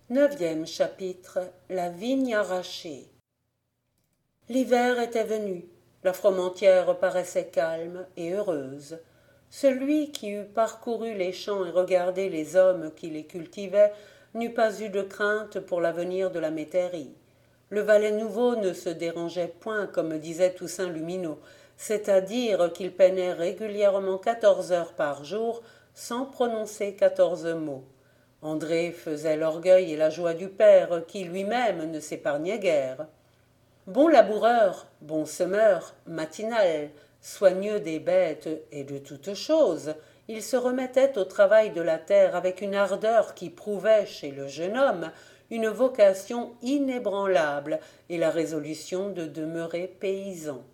Neuvième chapitre. La vigne arrachée. L'hiver était venu. La Fromentieре paraissait calme et heureuse. Celui qui eût parcouru les champs et regardé les hommes qui les cultivaient n'eût pas eu de crainte pour l'avenir de la métairie. Le valet nouveau ne se dérangeait point, comme disait Toussaint Lumineau, c'est-à-dire qu'il peinait régulièrement 14 heures par jour sans prononcer 14 mots. André faisait l'orgueil et la joie du père, qui lui-même ne s'épargnait guère. Bon laboureur, bon semeur, matinal, soigneux des bêtes et de toutes choses, il se remettait au travail de la terre avec une ardeur qui prouvait chez le jeune homme une vocation inébranlable et la résolution de demeurer paysan.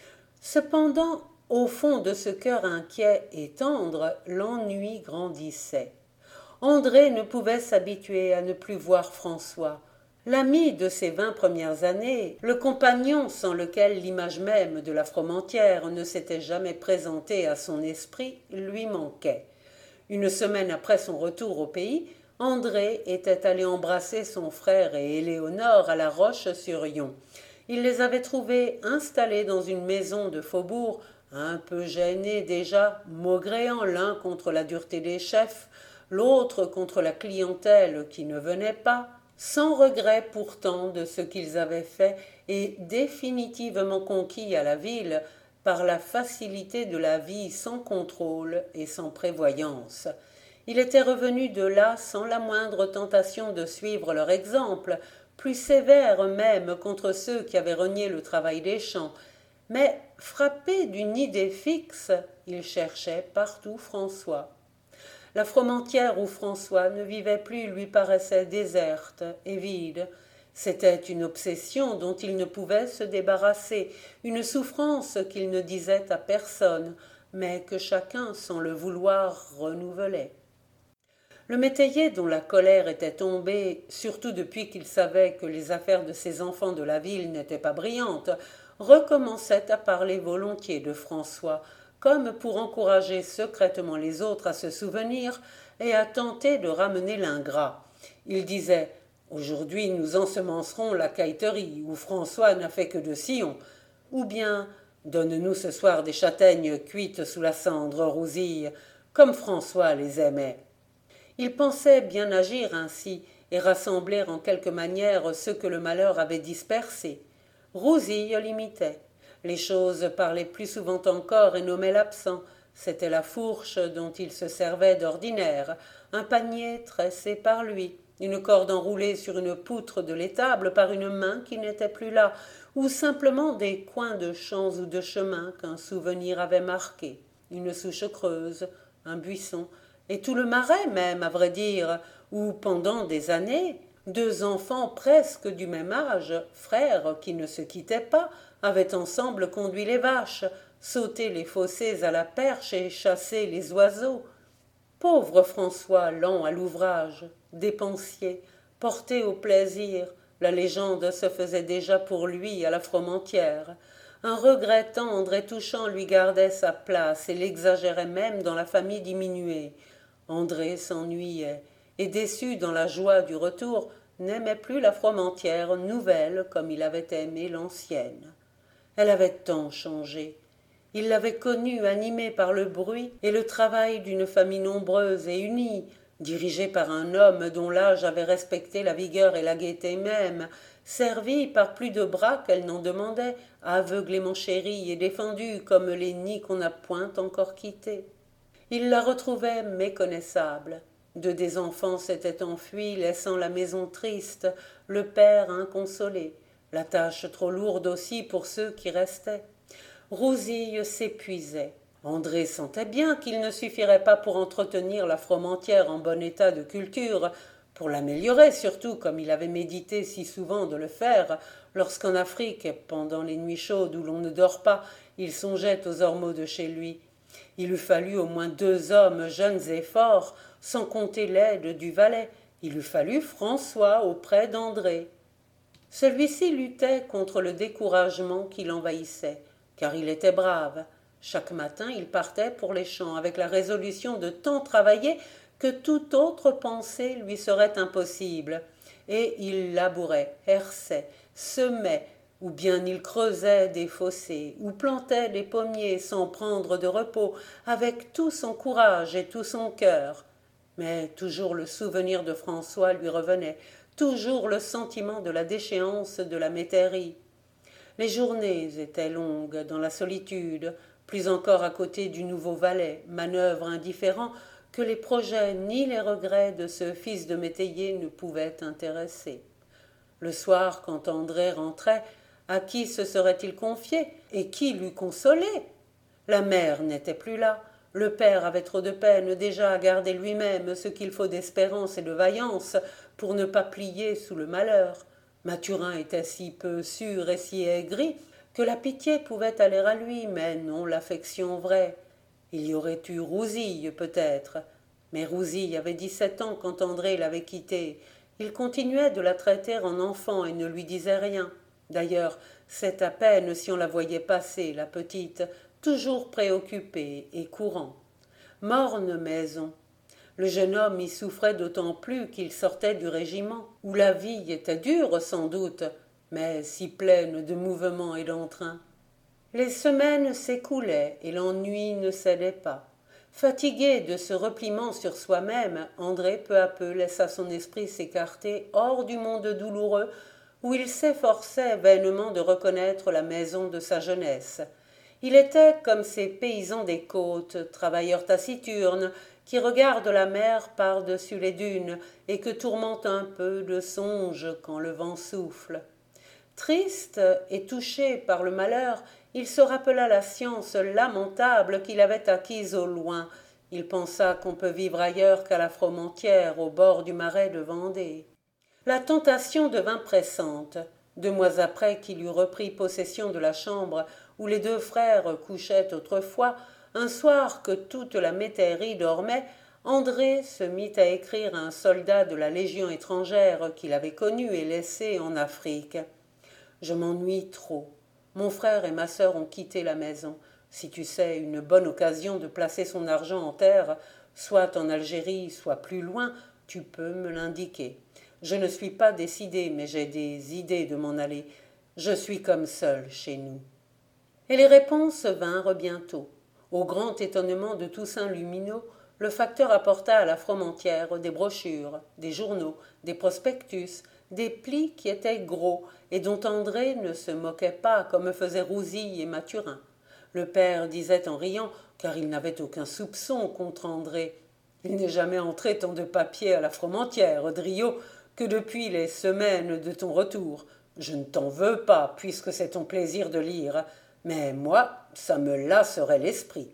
Cependant, au fond de ce cœur inquiet et tendre, l'ennui grandissait. André ne pouvait s'habituer à ne plus voir François. L'ami de ses 20 premières années, le compagnon sans lequel l'image même de la Fromentieре ne s'était jamais présentée à son esprit, lui manquait. Une semaine après son retour au pays, André était allé embrasser son frère et Éléonore à la Roche-sur-Yon. Il les avait trouvés installés dans une maison de faubourg, un peu gênés déjà, maugréant l'un contre la dureté des chefs, l'autre contre la clientèle qui ne venait pas, sans regret pourtant de ce qu'ils avaient fait et définitivement conquis à la ville par la facilité de la vie sans contrôle et sans prévoyance. Il était revenu de là sans la moindre tentation de suivre leur exemple, plus sévère même contre ceux qui avaient renié le travail des champs, mais frappé d'une idée fixe, il cherchait partout François. La Fromentieре où François ne vivait plus lui paraissait déserte et vide. C'était une obsession dont il ne pouvait se débarrasser, une souffrance qu'il ne disait à personne, mais que chacun, sans le vouloir, renouvelait. Le métayer, dont la colère était tombée, surtout depuis qu'il savait que les affaires de ses enfants de la ville n'étaient pas brillantes, recommençait à parler volontiers de François, comme pour encourager secrètement les autres à se souvenir et à tenter de ramener l'ingrat. Il disait « Aujourd'hui nous ensemencerons la cailleterie, où François n'a fait que de sillons », ou bien « Donne-nous ce soir des châtaignes cuites sous la cendre, Rousille, comme François les aimait. » Il pensait bien agir ainsi et rassembler en quelque manière ceux que le malheur avait dispersés. Rousille l'imitait. Les choses parlaient plus souvent encore et nommaient l'absent. C'était la fourche dont il se servait d'ordinaire, un panier tressé par lui, une corde enroulée sur une poutre de l'étable par une main qui n'était plus là, ou simplement des coins de champs ou de chemins qu'un souvenir avait marqués, une souche creuse, un buisson, et tout le marais même, à vrai dire, où, pendant des années, deux enfants presque du même âge, frères qui ne se quittaient pas, avaient ensemble conduit les vaches, sauté les fossés à la perche et chassé les oiseaux. Pauvre François, lent à l'ouvrage, dépensier, porté au plaisir, la légende se faisait déjà pour lui à la Fromentieре. Un regret tendre et touchant lui gardait sa place et l'exagérait même dans la famille diminuée. André s'ennuyait, et déçu dans la joie du retour, n'aimait plus la Fromentiere nouvelle comme il avait aimé l'ancienne. Elle avait tant changé. Il l'avait connue animée par le bruit et le travail d'une famille nombreuse et unie, dirigée par un homme dont l'âge avait respecté la vigueur et la gaieté même, servie par plus de bras qu'elle n'en demandait, aveuglément chérie et défendue comme les nids qu'on n'a point encore quittés. Il la retrouvait méconnaissable. Deux des enfants s'étaient enfuis, laissant la maison triste, le père inconsolé, la tâche trop lourde aussi pour ceux qui restaient. Rousille s'épuisait. André sentait bien qu'il ne suffirait pas pour entretenir la Fromentiere en bon état de culture, pour l'améliorer surtout, comme il avait médité si souvent de le faire, lorsqu'en Afrique, pendant les nuits chaudes où l'on ne dort pas, il songeait aux ormeaux de chez lui. Il eût fallu au moins deux hommes jeunes et forts, sans compter l'aide du valet. Il eût fallu François auprès d'André. Celui-ci luttait contre le découragement qui l'envahissait, car il était brave. Chaque matin, il partait pour les champs avec la résolution de tant travailler que toute autre pensée lui serait impossible, et il labourait, herçait, semait, ou bien il creusait des fossés, ou plantait des pommiers sans prendre de repos, avec tout son courage et tout son cœur. Mais toujours le souvenir de François lui revenait, toujours le sentiment de la déchéance de la métairie. Les journées étaient longues dans la solitude, plus encore à côté du nouveau valet, manœuvre indifférent que les projets ni les regrets de ce fils de métayer ne pouvaient intéresser. Le soir, quand André rentrait, à qui se serait-il confié et qui l'eût consolé? La mère n'était plus là, le père avait trop de peine déjà à garder lui-même ce qu'il faut d'espérance et de vaillance pour ne pas plier sous le malheur. Mathurin était si peu sûr et si aigri que la pitié pouvait aller à lui, mais non l'affection vraie. Il y aurait eu Rousille, peut-être. Mais Rousille avait 17 ans quand André l'avait quittée. Il continuait de la traiter en enfant et ne lui disait rien. D'ailleurs, c'est à peine si on la voyait passer, la petite, toujours préoccupée et courant. Morne maison. Le jeune homme y souffrait d'autant plus qu'il sortait du régiment, où la vie était dure sans doute, mais si pleine de mouvements et d'entrain. Les semaines s'écoulaient et l'ennui ne cédait pas. Fatigué de ce repliement sur soi-même, André peu à peu laissa son esprit s'écarter hors du monde douloureux où il s'efforçait vainement de reconnaître la maison de sa jeunesse. Il était comme ces paysans des côtes, travailleurs taciturnes, qui regardent la mer par-dessus les dunes et que tourmente un peu de songe quand le vent souffle. Triste et touché par le malheur, il se rappela la science lamentable qu'il avait acquise au loin. Il pensa qu'on peut vivre ailleurs qu'à la Fromontière, au bord du marais de Vendée. La tentation devint pressante. 2 mois après qu'il eut repris possession de la chambre où les 2 frères couchaient autrefois, un soir que toute la métairie dormait, André se mit à écrire à un soldat de la Légion étrangère qu'il avait connu et laissé en Afrique. Je m'ennuie trop. Mon frère et ma sœur ont quitté la maison. Si tu sais une bonne occasion de placer son argent en terre, soit en Algérie, soit plus loin, tu peux me l'indiquer. Je ne suis pas décidé, mais j'ai des idées de m'en aller. Je suis comme seul chez nous. Et les réponses vinrent bientôt. Au grand étonnement de Toussaint Lumineau, le facteur apporta à la Fromontière des brochures, des journaux, des prospectus, des plis qui étaient gros et dont André ne se moquait pas comme faisaient Rousille et Mathurin. Le père disait en riant, car il n'avait aucun soupçon contre André. Il n'est jamais entré tant de papier à la Fromontière, Driot, que depuis les semaines de ton retour. Je ne t'en veux pas, puisque c'est ton plaisir de lire, mais moi, ça me lasserait l'esprit.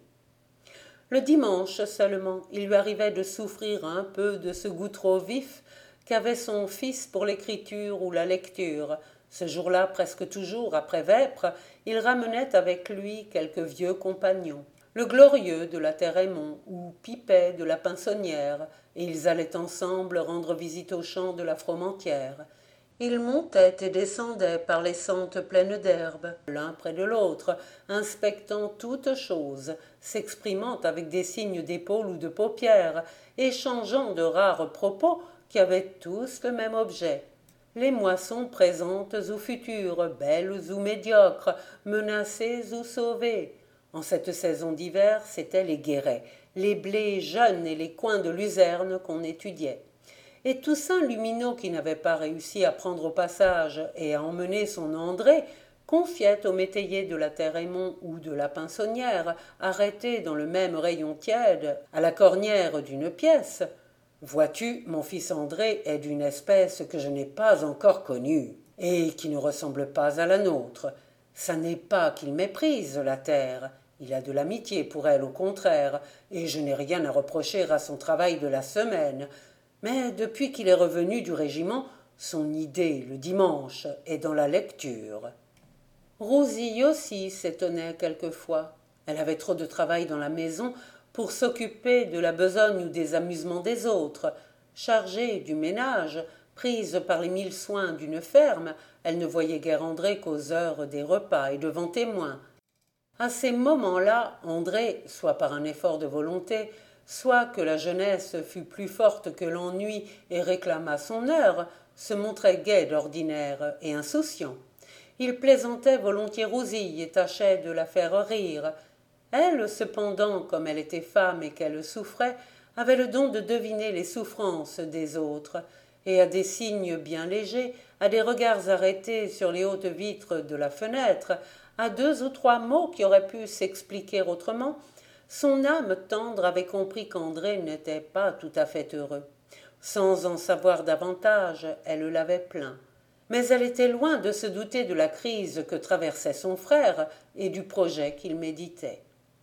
Le dimanche seulement, il lui arrivait de souffrir un peu de ce goût trop vif qu'avait son fils pour l'écriture ou la lecture. Ce jour-là, presque toujours, après vêpres, il ramenait avec lui quelques vieux compagnons. Le Glorieux de la Terre-Aymon ou Pipet de la Pinsonnière, et ils allaient ensemble rendre visite aux champs de la Fromontière. Ils montaient et descendaient par les sentes pleines d'herbe, l'un près de l'autre, inspectant toutes choses, s'exprimant avec des signes d'épaule ou de paupières, échangeant de rares propos qui avaient tous le même objet. Les moissons présentes ou futures, belles ou médiocres, menacées ou sauvées. En cette saison d'hiver, c'étaient les guérets, les blés jeunes et les coins de luzerne qu'on étudiait. Et Toussaint Lumineau, qui n'avait pas réussi à prendre au passage et à emmener son André, confiait au métayer de la Terre-Aymon ou de la Pinsonnière, arrêté dans le même rayon tiède, à la cornière d'une pièce. Vois-tu, mon fils André est d'une espèce que je n'ai pas encore connue, et qui ne ressemble pas à la nôtre. Ça n'est pas qu'il méprise la terre, il a de l'amitié pour elle au contraire, et je n'ai rien à reprocher à son travail de la semaine. Mais depuis qu'il est revenu du régiment, son idée, le dimanche, est dans la lecture. Rousille aussi s'étonnait quelquefois. Elle avait trop de travail dans la maison pour s'occuper de la besogne ou des amusements des autres. Chargée du ménage, prise par les 1000 soins d'une ferme, elle ne voyait guère André qu'aux heures des repas et devant témoins. À ces moments-là, André, soit par un effort de volonté, soit que la jeunesse fût plus forte que l'ennui et réclamât son heure, se montrait gai d'ordinaire et insouciant. Il plaisantait volontiers Rousille et tâchait de la faire rire. Elle, cependant, comme elle était femme et qu'elle souffrait, avait le don de deviner les souffrances des autres, et à des signes bien légers, à des regards arrêtés sur les hautes vitres de la fenêtre, à 2 ou 3 mots qui auraient pu s'expliquer autrement, son âme tendre avait compris qu'André n'était pas tout à fait heureux. Sans en savoir davantage, elle l'avait plaint. Mais elle était loin de se douter de la crise que traversait son frère et du projet qu'il méditait.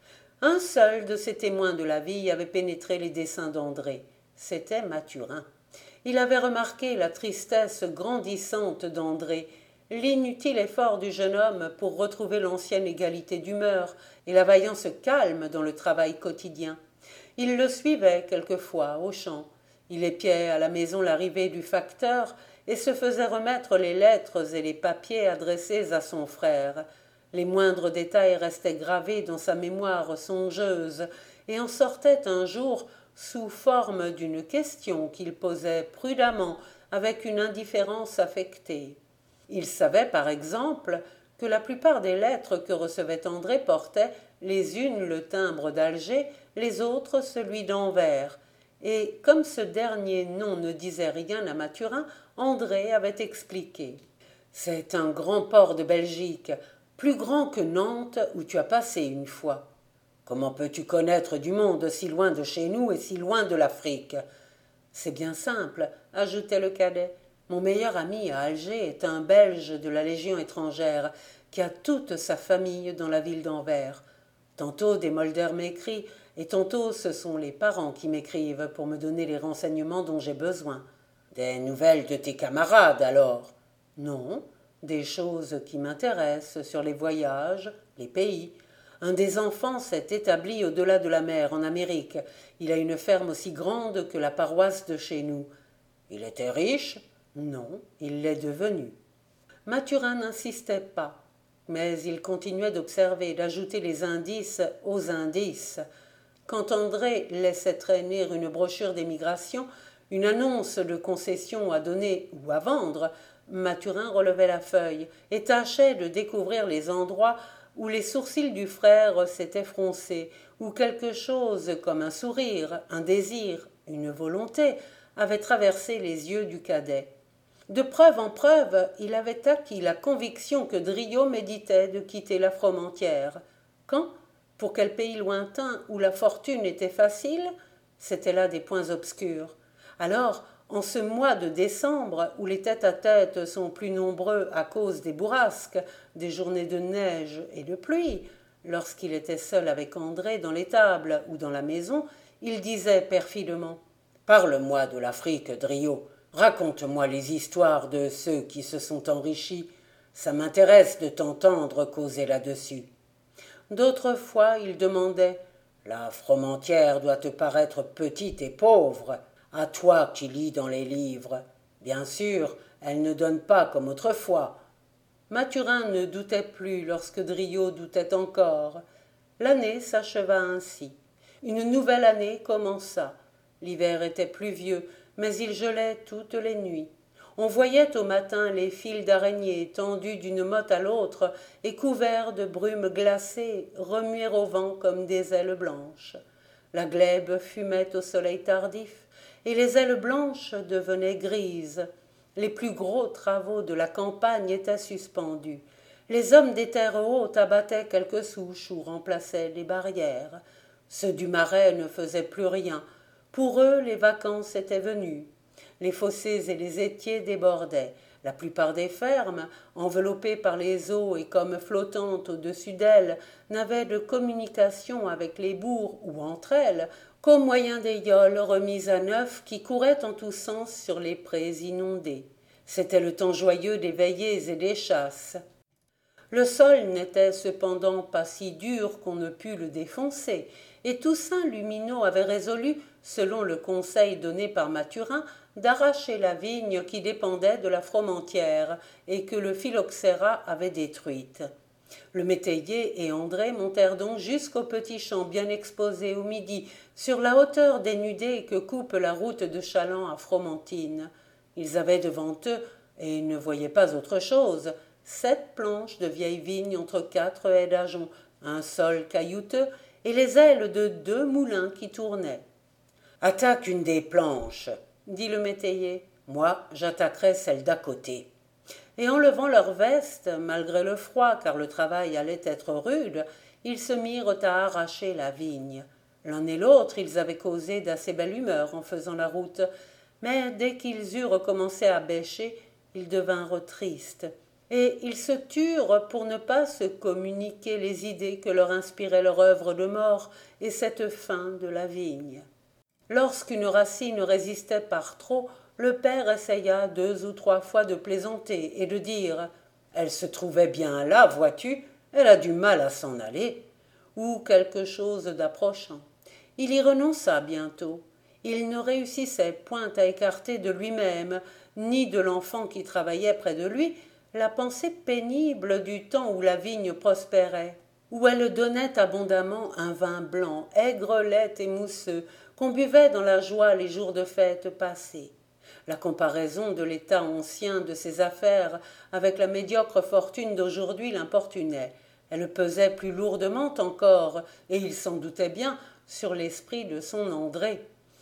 Un seul de ces témoins de la vie avait pénétré les desseins d'André. C'était Mathurin. Il avait remarqué la tristesse grandissante d'André, l'inutile effort du jeune homme pour retrouver l'ancienne égalité d'humeur et la vaillance calme dans le travail quotidien. Il le suivait quelquefois au champ. Il épiait à la maison l'arrivée du facteur et se faisait remettre les lettres et les papiers adressés à son frère. Les moindres détails restaient gravés dans sa mémoire songeuse et en sortaient un jour sous forme d'une question qu'il posait prudemment avec une indifférence affectée. Il savait, par exemple, que la plupart des lettres que recevait André portaient, les unes le timbre d'Alger, les autres celui d'Anvers, et comme ce dernier nom ne disait rien à Mathurin, André avait expliqué. « C'est un grand port de Belgique, plus grand que Nantes où tu as passé une fois. Comment peux-tu connaître du monde si loin de chez nous et si loin de l'Afrique ? C'est bien simple, ajoutait le cadet. Mon meilleur ami à Alger est un Belge de la Légion étrangère qui a toute sa famille dans la ville d'Anvers. Tantôt des molders m'écrient et tantôt ce sont les parents qui m'écrivent pour me donner les renseignements dont j'ai besoin. Des nouvelles de tes camarades alors ? Non, des choses qui m'intéressent sur les voyages, les pays. Un des enfants s'est établi au-delà de la mer, en Amérique. Il a une ferme aussi grande que la paroisse de chez nous. Il était riche ? Non, il l'est devenu. Mathurin n'insistait pas, mais il continuait d'observer, d'ajouter les indices aux indices. Quand André laissait traîner une brochure d'émigration, une annonce de concession à donner ou à vendre, Mathurin relevait la feuille et tâchait de découvrir les endroits où les sourcils du frère s'étaient froncés, où quelque chose comme un sourire, un désir, une volonté avait traversé les yeux du cadet. De preuve en preuve, il avait acquis la conviction que Driot méditait de quitter la Froment-Entière. Quand ? Pour quel pays lointain où la fortune était facile ? C'étaient là des points obscurs. Alors, en ce mois de décembre, où les tête-à-tête sont plus nombreux à cause des bourrasques, des journées de neige et de pluie, lorsqu'il était seul avec André dans l'étable ou dans la maison, il disait perfidement « Parle-moi de l'Afrique, Driot. Raconte-moi les histoires de ceux qui se sont enrichis. Ça m'intéresse de t'entendre causer là-dessus. » D'autres fois, il demandait « La Froment-Entière doit te paraître petite et pauvre. À toi qui lis dans les livres. Bien sûr, elle ne donne pas comme autrefois. » Mathurin ne doutait plus lorsque Driot doutait encore. L'année s'acheva ainsi. Une nouvelle année commença. L'hiver était pluvieux, mais il gelait toutes les nuits. On voyait au matin les fils d'araignées tendus d'une motte à l'autre et couverts de brumes glacées remuer au vent comme des ailes blanches. La glèbe fumait au soleil tardif et les ailes blanches devenaient grises. Les plus gros travaux de la campagne étaient suspendus. Les hommes des terres hautes abattaient quelques souches ou remplaçaient les barrières. Ceux du Marais ne faisaient plus rien. Pour eux, les vacances étaient venues. Les fossés et les étiers débordaient. La plupart des fermes, enveloppées par les eaux et comme flottantes au-dessus d'elles, n'avaient de communication avec les bourgs ou entre elles qu'au moyen des yolles remises à neuf qui couraient en tous sens sur les prés inondés. C'était le temps joyeux des veillées et des chasses. Le sol n'était cependant pas si dur qu'on ne pût le défoncer, et Toussaint Lumineau avait résolu, selon le conseil donné par Mathurin, d'arracher la vigne qui dépendait de la Froment-Entière et que le phylloxéra avait détruite. Le métayer et André montèrent donc jusqu'au petit champ bien exposé au midi, sur la hauteur dénudée que coupe la route de Challans à Fromentine. Ils avaient devant eux, et ne voyaient pas autre chose, 7 planches de vieilles vignes entre 4 haies d'ajoncs, un sol caillouteux et les ailes de 2 moulins qui tournaient. « Attaque une des planches, dit le métayer. Moi, j'attaquerai celle d'à côté. Et enlevant leurs vestes, malgré le froid, car le travail allait être rude, ils se mirent à arracher la vigne. L'un et l'autre, ils avaient causé d'assez belle humeur en faisant la route, mais dès qu'ils eurent commencé à bêcher, ils devinrent tristes, et ils se turent pour ne pas se communiquer les idées que leur inspirait leur œuvre de mort et cette fin de la vigne. Lorsqu'une racine résistait par trop, le père essaya 2 ou 3 fois de plaisanter et de dire « Elle se trouvait bien là, vois-tu, elle a du mal à s'en aller » ou quelque chose d'approchant. Il y renonça bientôt. Il ne réussissait point à écarter de lui-même, ni de l'enfant qui travaillait près de lui, la pensée pénible du temps où la vigne prospérait, où elle donnait abondamment un vin blanc, aigrelet et mousseux, qu'on buvait dans la joie les jours de fête passés. La comparaison de l'état ancien de ses affaires avec la médiocre fortune d'aujourd'hui l'importunait. Elle pesait plus lourdement encore, et il s'en doutait bien, sur l'esprit de son André.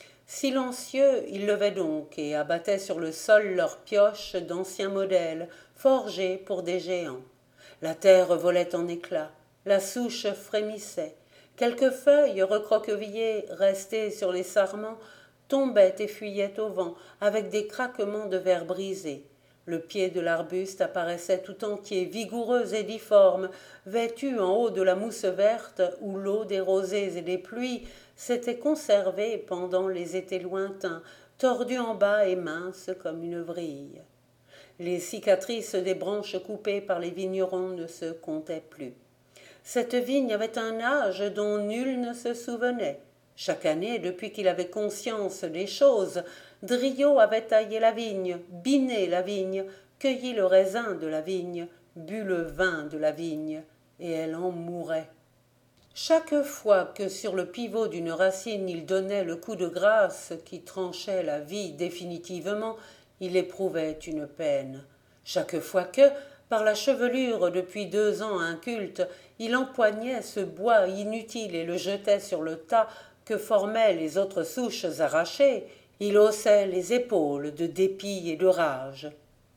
Silencieux, ils levaient donc et abattaient sur le sol leurs pioches d'anciens modèles, forgés pour des géants. La terre volait en éclats, la souche frémissait. Quelques feuilles recroquevillées, restées sur les sarments, tombaient et fuyaient au vent, avec des craquements de verre brisé. Le pied de l'arbuste apparaissait tout entier, vigoureux et difforme, vêtu en haut de la mousse verte où l'eau des rosées et des pluies s'était conservée pendant les étés lointains, tordu en bas et mince comme une vrille. Les cicatrices des branches coupées par les vignerons ne se comptaient plus. Cette vigne avait un âge dont nul ne se souvenait. Chaque année, depuis qu'il avait conscience des choses, Driot avait taillé la vigne, biné la vigne, cueilli le raisin de la vigne, bu le vin de la vigne, et elle en mourait. Chaque fois que sur le pivot d'une racine il donnait le coup de grâce qui tranchait la vie définitivement, il éprouvait une peine. Chaque fois que, par la chevelure depuis 2 ans inculte, il empoignait ce bois inutile et le jetait sur le tas que formaient les autres souches arrachées, il haussait les épaules de dépit et de rage.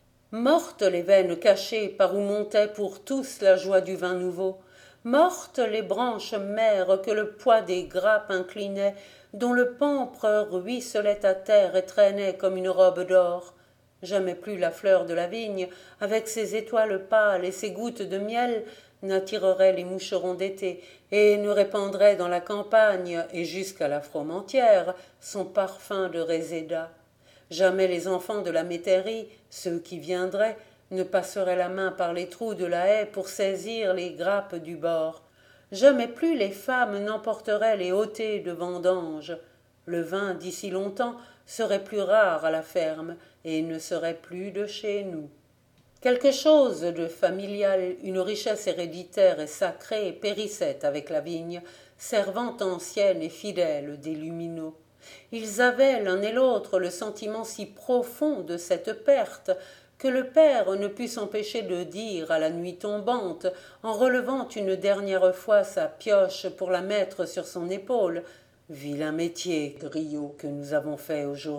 Mortes les veines cachées par où montait pour tous la joie du vin nouveau, mortes les branches mères que le poids des grappes inclinait, dont le pampre ruisselait à terre et traînait comme une robe d'or. Jamais plus la fleur de la vigne, avec ses étoiles pâles et ses gouttes de miel, n'attirerait les moucherons d'été et ne répandrait dans la campagne et jusqu'à la Fromentine son parfum de réséda. Jamais les enfants de la métairie, ceux qui viendraient, ne passeraient la main par les trous de la haie pour saisir les grappes du bord. Jamais plus les femmes n'emporteraient les hottées de vendange. Le vin, d'ici longtemps, serait plus rare à la ferme et ne serait plus de chez nous. Quelque chose de familial, une richesse héréditaire et sacrée périssait avec la vigne, servante ancienne et fidèle des Lumineaux. Ils avaient l'un et l'autre le sentiment si profond de cette perte que le père ne put s'empêcher de dire à la nuit tombante, en relevant une dernière fois sa pioche pour la mettre sur son épaule, « Vilain métier, Driot, que nous avons fait aujourd'hui !»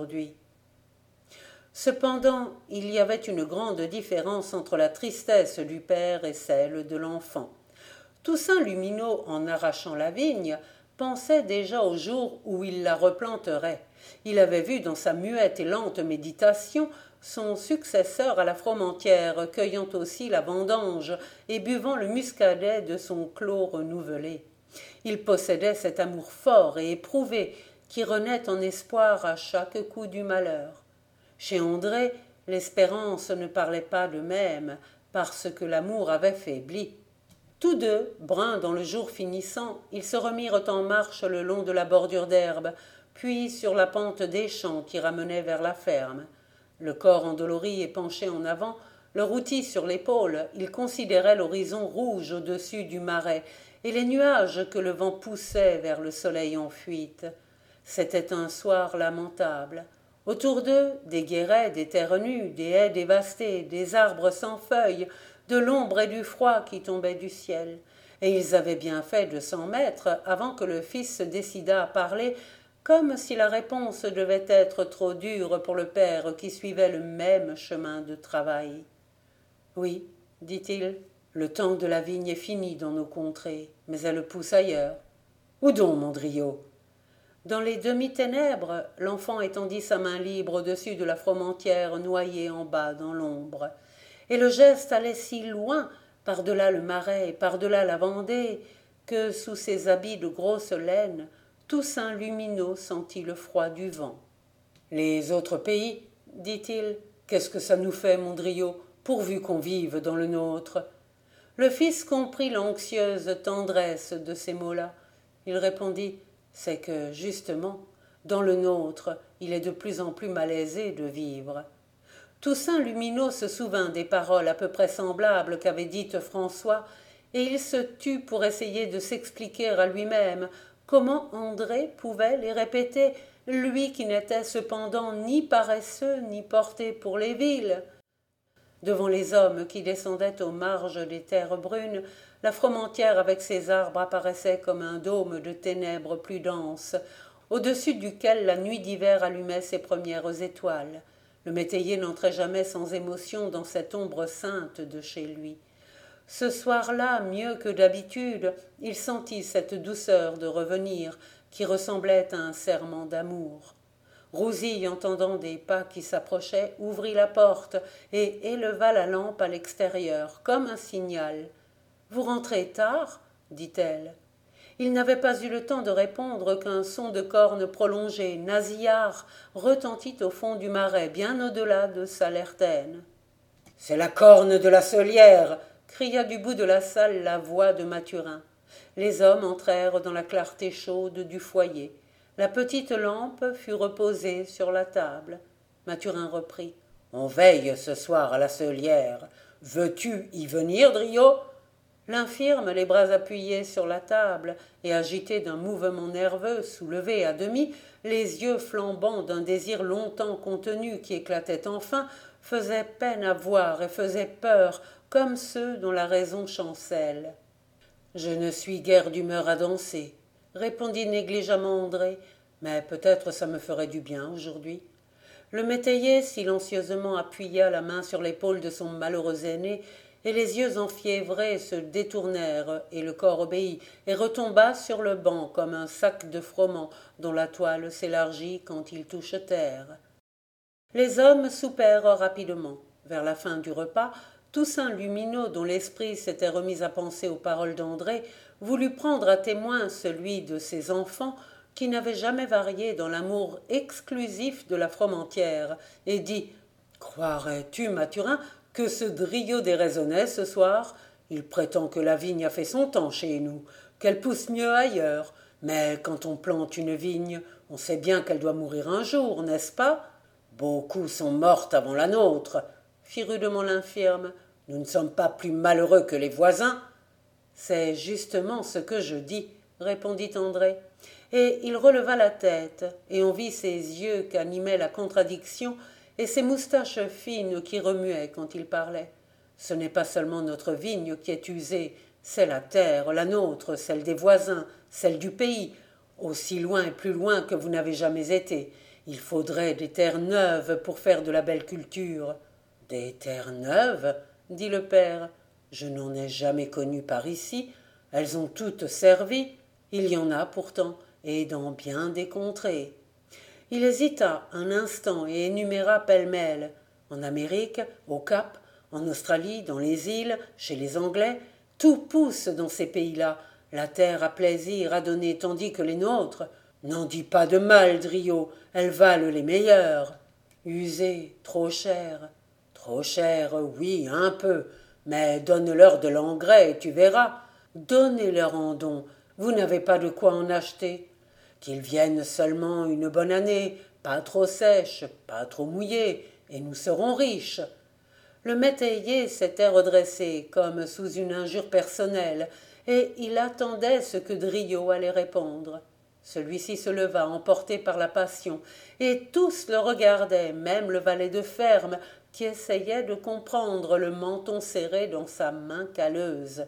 Cependant, il y avait une grande différence entre la tristesse du père et celle de l'enfant. Toussaint Lumineau, en arrachant la vigne, pensait déjà au jour où il la replanterait. Il avait vu dans sa muette et lente méditation son successeur à la Fromentine cueillant aussi la vendange et buvant le muscadet de son clos renouvelé. Il possédait cet amour fort et éprouvé qui renaît en espoir à chaque coup du malheur. Chez André, l'espérance ne parlait pas de même, parce que l'amour avait faibli. Tous deux, bruns dans le jour finissant, ils se remirent en marche le long de la bordure d'herbe, puis sur la pente des champs qui ramenaient vers la ferme. Le corps endolori et penché en avant, Le routis sur l'épaule, il considérait l'horizon rouge au-dessus du marais et les nuages que le vent poussait vers le soleil en fuite. C'était un soir lamentable. Autour d'eux, des guérets, des terres nues, des haies dévastées, des arbres sans feuilles, de l'ombre et du froid qui tombaient du ciel. Et ils avaient bien fait de s'en mettre avant que le fils se décidât à parler, comme si la réponse devait être trop dure pour le père qui suivait le même chemin de travail. Oui, dit-il, le temps de la vigne est fini dans nos contrées, mais elle pousse ailleurs. Où donc, Mondrio? Dans les demi-ténèbres, l'enfant étendit sa main libre au-dessus de la fromentierre noyée en bas dans l'ombre. Et le geste allait si loin, par-delà le marais, par-delà la Vendée, que, sous ses habits de grosse laine, Toussaint Lumineau sentit le froid du vent. Les autres pays, dit-il, qu'est-ce que ça nous fait, Mondrio, pourvu qu'on vive dans le nôtre? Le fils comprit l'anxieuse tendresse de ces mots-là. Il répondit: c'est que, justement, dans le nôtre, il est de plus en plus malaisé de vivre. Toussaint Lumineau se souvint des paroles à peu près semblables qu'avait dites François, et il se tut pour essayer de s'expliquer à lui-même comment André pouvait les répéter, lui qui n'était cependant ni paresseux ni porté pour les villes. Devant les hommes qui descendaient aux marges des terres brunes, la fromentierre avec ses arbres apparaissait comme un dôme de ténèbres plus denses, au-dessus duquel la nuit d'hiver allumait ses premières étoiles. Le métayer n'entrait jamais sans émotion dans cette ombre sainte de chez lui. Ce soir-là, mieux que d'habitude, il sentit cette douceur de revenir qui ressemblait à un serment d'amour. Rousille, entendant des pas qui s'approchaient, ouvrit la porte et éleva la lampe à l'extérieur, comme un signal. « Vous rentrez tard ?» dit-elle. Il n'avait pas eu le temps de répondre qu'un son de corne prolongé, nasillard, retentit au fond du marais, bien au-delà de Salertaine. « C'est la corne de la Solière !» cria du bout de la salle la voix de Mathurin. Les hommes entrèrent dans la clarté chaude du foyer. La petite lampe fut reposée sur la table. Mathurin reprit: « On veille ce soir à la Solière. Veux-tu y venir, Drio ?» L'infirme, les bras appuyés sur la table et agité d'un mouvement nerveux, soulevé à demi, les yeux flambants d'un désir longtemps contenu qui éclatait enfin, faisait peine à voir et faisait peur, comme ceux dont la raison chancelle. « Je ne suis guère d'humeur à danser, » répondit négligemment André, « mais peut-être ça me ferait du bien aujourd'hui. » Le métayer silencieusement appuya la main sur l'épaule de son malheureux aîné, et les yeux enfiévrés se détournèrent, et le corps obéit, et retomba sur le banc comme un sac de froment dont la toile s'élargit quand il touche terre. Les hommes soupèrent rapidement. Vers la fin du repas, Toussaint Lumineau, dont l'esprit s'était remis à penser aux paroles d'André, voulut prendre à témoin celui de ses enfants, qui n'avait jamais varié dans l'amour exclusif de la fromentierre, et dit: « Croirais-tu, Mathurin, que ce Drio déraisonnait ce soir? Il prétend que la vigne a fait son temps chez nous, qu'elle pousse mieux ailleurs, mais quand on plante une vigne, on sait bien qu'elle doit mourir un jour, n'est-ce pas? Beaucoup sont mortes avant la nôtre, » fit rudement l'infirme. « Nous ne sommes pas plus malheureux que les voisins. » « C'est justement ce que je dis, » répondit André. Et il releva la tête, et on vit ses yeux qu'animait la contradiction et ses moustaches fines qui remuaient quand il parlait. Ce n'est pas seulement notre vigne qui est usée, c'est la terre, la nôtre, celle des voisins, celle du pays, aussi loin et plus loin que vous n'avez jamais été. Il faudrait des terres neuves pour faire de la belle culture. « Des terres neuves ?» dit le père. « Je n'en ai jamais connu par ici. Elles ont toutes servi. Il y en a pourtant, et dans bien des contrées. » Il hésita un instant et énuméra pêle-mêle. En Amérique, au Cap, en Australie, dans les îles, chez les Anglais, tout pousse dans ces pays-là. La terre a plaisir à donner, tandis que les nôtres, n'en dis pas de mal, Drio, elles valent les meilleures. Usées, trop chères, oui, un peu, mais donne-leur de l'engrais et tu verras. Donnez-leur en don, vous n'avez pas de quoi en acheter. Qu'ils viennent seulement une bonne année, pas trop sèche, pas trop mouillée, et nous serons riches. Le métayer s'était redressé, comme sous une injure personnelle, et il attendait ce que Driot allait répondre. Celui-ci se leva, emporté par la passion, et tous le regardaient, même le valet de ferme, qui essayait de comprendre le menton serré dans sa main calleuse.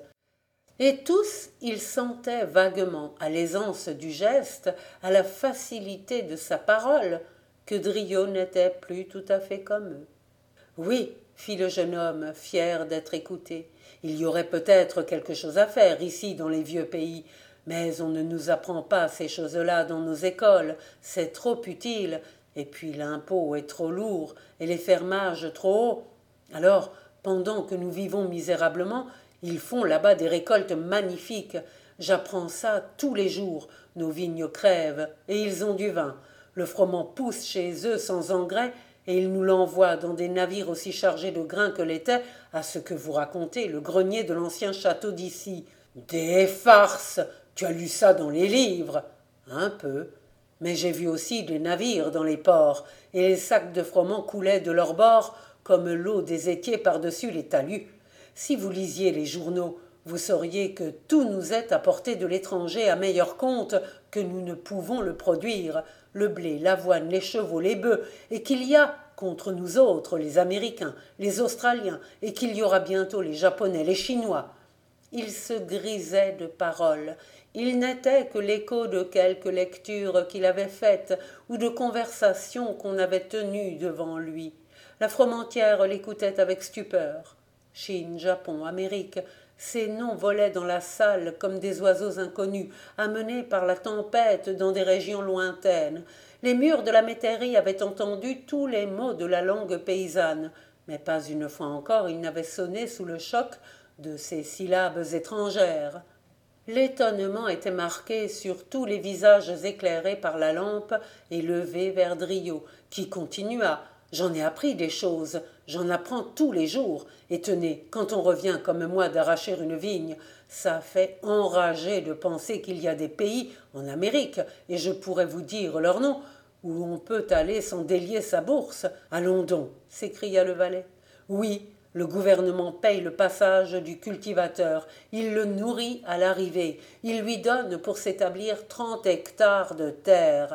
Et tous ils sentaient vaguement, à l'aisance du geste, à la facilité de sa parole, que Driot n'était plus tout à fait comme eux. Oui, fit le jeune homme, fier d'être écouté, il y aurait peut-être quelque chose à faire ici dans les vieux pays, mais on ne nous apprend pas ces choses-là dans nos écoles, c'est trop utile, et puis l'impôt est trop lourd, et les fermages trop hauts. Alors, pendant que nous vivons misérablement, ils font là-bas des récoltes magnifiques. J'apprends ça tous les jours. Nos vignes crèvent, et ils ont du vin. Le froment pousse chez eux sans engrais, et ils nous l'envoient dans des navires aussi chargés de grains que l'était, à ce que vous racontez, le grenier de l'ancien château d'ici. Des farces! Tu as lu ça dans les livres? Un peu. Mais j'ai vu aussi des navires dans les ports, et les sacs de froment coulaient de leurs bords comme l'eau des étiers par-dessus les talus. Si vous lisiez les journaux, vous sauriez que tout nous est apporté de l'étranger à meilleur compte que nous ne pouvons le produire, le blé, l'avoine, les chevaux, les bœufs, et qu'il y a, contre nous autres, les Américains, les Australiens, et qu'il y aura bientôt les Japonais, les Chinois. Il se grisait de paroles. Il n'était que l'écho de quelques lectures qu'il avait faites ou de conversations qu'on avait tenues devant lui. La fromentière l'écoutait avec stupeur. Chine, Japon, Amérique, ces noms volaient dans la salle comme des oiseaux inconnus, amenés par la tempête dans des régions lointaines. Les murs de la métairie avaient entendu tous les mots de la langue paysanne, mais pas une fois encore ils n'avaient sonné sous le choc de ces syllabes étrangères. L'étonnement était marqué sur tous les visages éclairés par la lampe et levés vers Driot, qui continua. J'en ai appris des choses, j'en apprends tous les jours, et tenez, quand on revient comme moi d'arracher une vigne, ça fait enrager de penser qu'il y a des pays en Amérique, et je pourrais vous dire leur nom, où on peut aller sans délier sa bourse. Allons donc, s'écria le valet. Oui, le gouvernement paye le passage du cultivateur, il le nourrit à l'arrivée, il lui donne pour s'établir 30 hectares de terre.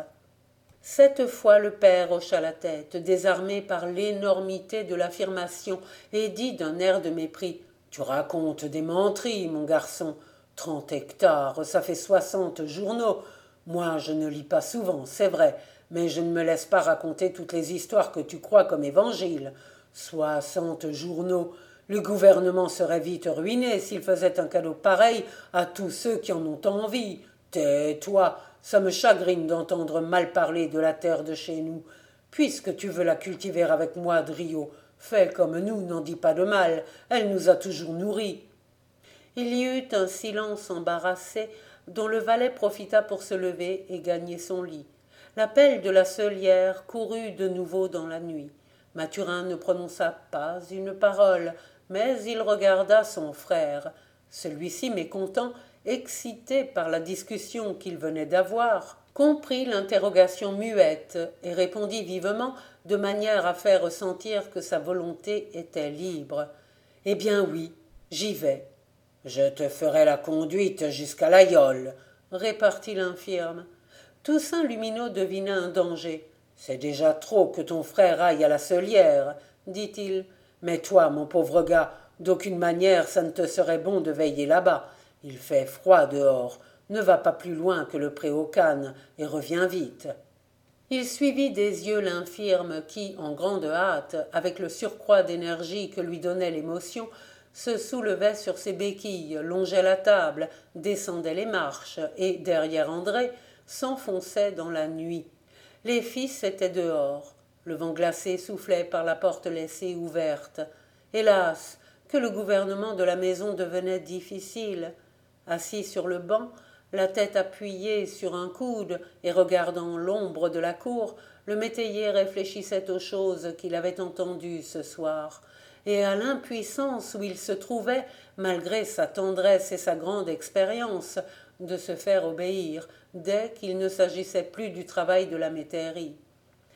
Cette fois le père hocha la tête, désarmé par l'énormité de l'affirmation, et dit d'un air de mépris. Tu racontes des menteries, mon garçon. 30 hectares, ça fait 60 journaux. Moi, je ne lis pas souvent, c'est vrai, mais je ne me laisse pas raconter toutes les histoires que tu crois comme évangiles. 60 journaux. Le gouvernement serait vite ruiné s'il faisait un cadeau pareil à tous ceux qui en ont envie. Tais-toi, ça me chagrine d'entendre mal parler de la terre de chez nous. Puisque tu veux la cultiver avec moi, Driot, fais comme nous, n'en dis pas de mal, elle nous a toujours nourris. Il y eut un silence embarrassé, dont le valet profita pour se lever et gagner son lit. L'appel de la seulière courut de nouveau dans la nuit. Mathurin ne prononça pas une parole, mais il regarda son frère. Celui-ci, mécontent, excité par la discussion qu'il venait d'avoir, comprit l'interrogation muette et répondit vivement, de manière à faire sentir que sa volonté était libre. « Eh bien oui, j'y vais. »« Je te ferai la conduite jusqu'à l'Aïole, » répartit l'infirme. Toussaint Lumineau devina un danger. « C'est déjà trop que ton frère aille à la Seulière, » dit-il. « Mais toi, mon pauvre gars, d'aucune manière ça ne te serait bon de veiller là-bas. Il fait froid dehors. Ne va pas plus loin que le pré aux Cannes et reviens vite. » Il suivit des yeux l'infirme qui, en grande hâte, avec le surcroît d'énergie que lui donnait l'émotion, se soulevait sur ses béquilles, longeait la table, descendait les marches et, derrière André, s'enfonçait dans la nuit. Les fils étaient dehors. Le vent glacé soufflait par la porte laissée ouverte. Hélas, que le gouvernement de la maison devenait difficile. Assis sur le banc, la tête appuyée sur un coude et regardant l'ombre de la cour, le métayer réfléchissait aux choses qu'il avait entendues ce soir, et à l'impuissance où il se trouvait, malgré sa tendresse et sa grande expérience, de se faire obéir dès qu'il ne s'agissait plus du travail de la métairie.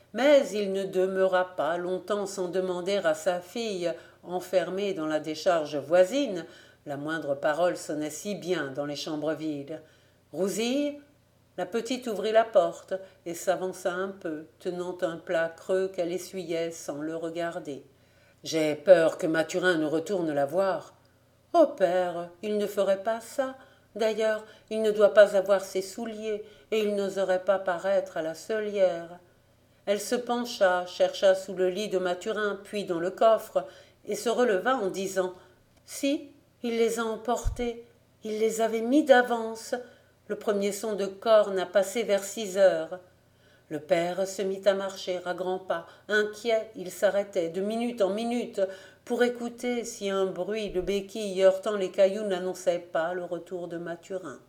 Mais il ne demeura pas longtemps sans demander à sa fille, enfermée dans la décharge voisine, la moindre parole sonnait si bien dans les chambres vides. Rousille, la petite ouvrit la porte et s'avança un peu, tenant un plat creux qu'elle essuyait sans le regarder. J'ai peur que Mathurin ne retourne la voir. Oh père, il ne ferait pas ça. D'ailleurs, il ne doit pas avoir ses souliers, et il n'oserait pas paraître à la Seulière. Elle se pencha, chercha sous le lit de Mathurin, puis dans le coffre, et se releva en disant « Si, il les a emportés, il les avait mis d'avance. Le premier son de corne a passé vers 6 heures. » Le père se mit à marcher à grands pas. Inquiet, il s'arrêtait de minute en minute pour écouter si un bruit de béquilles heurtant les cailloux n'annonçait pas le retour de Mathurin.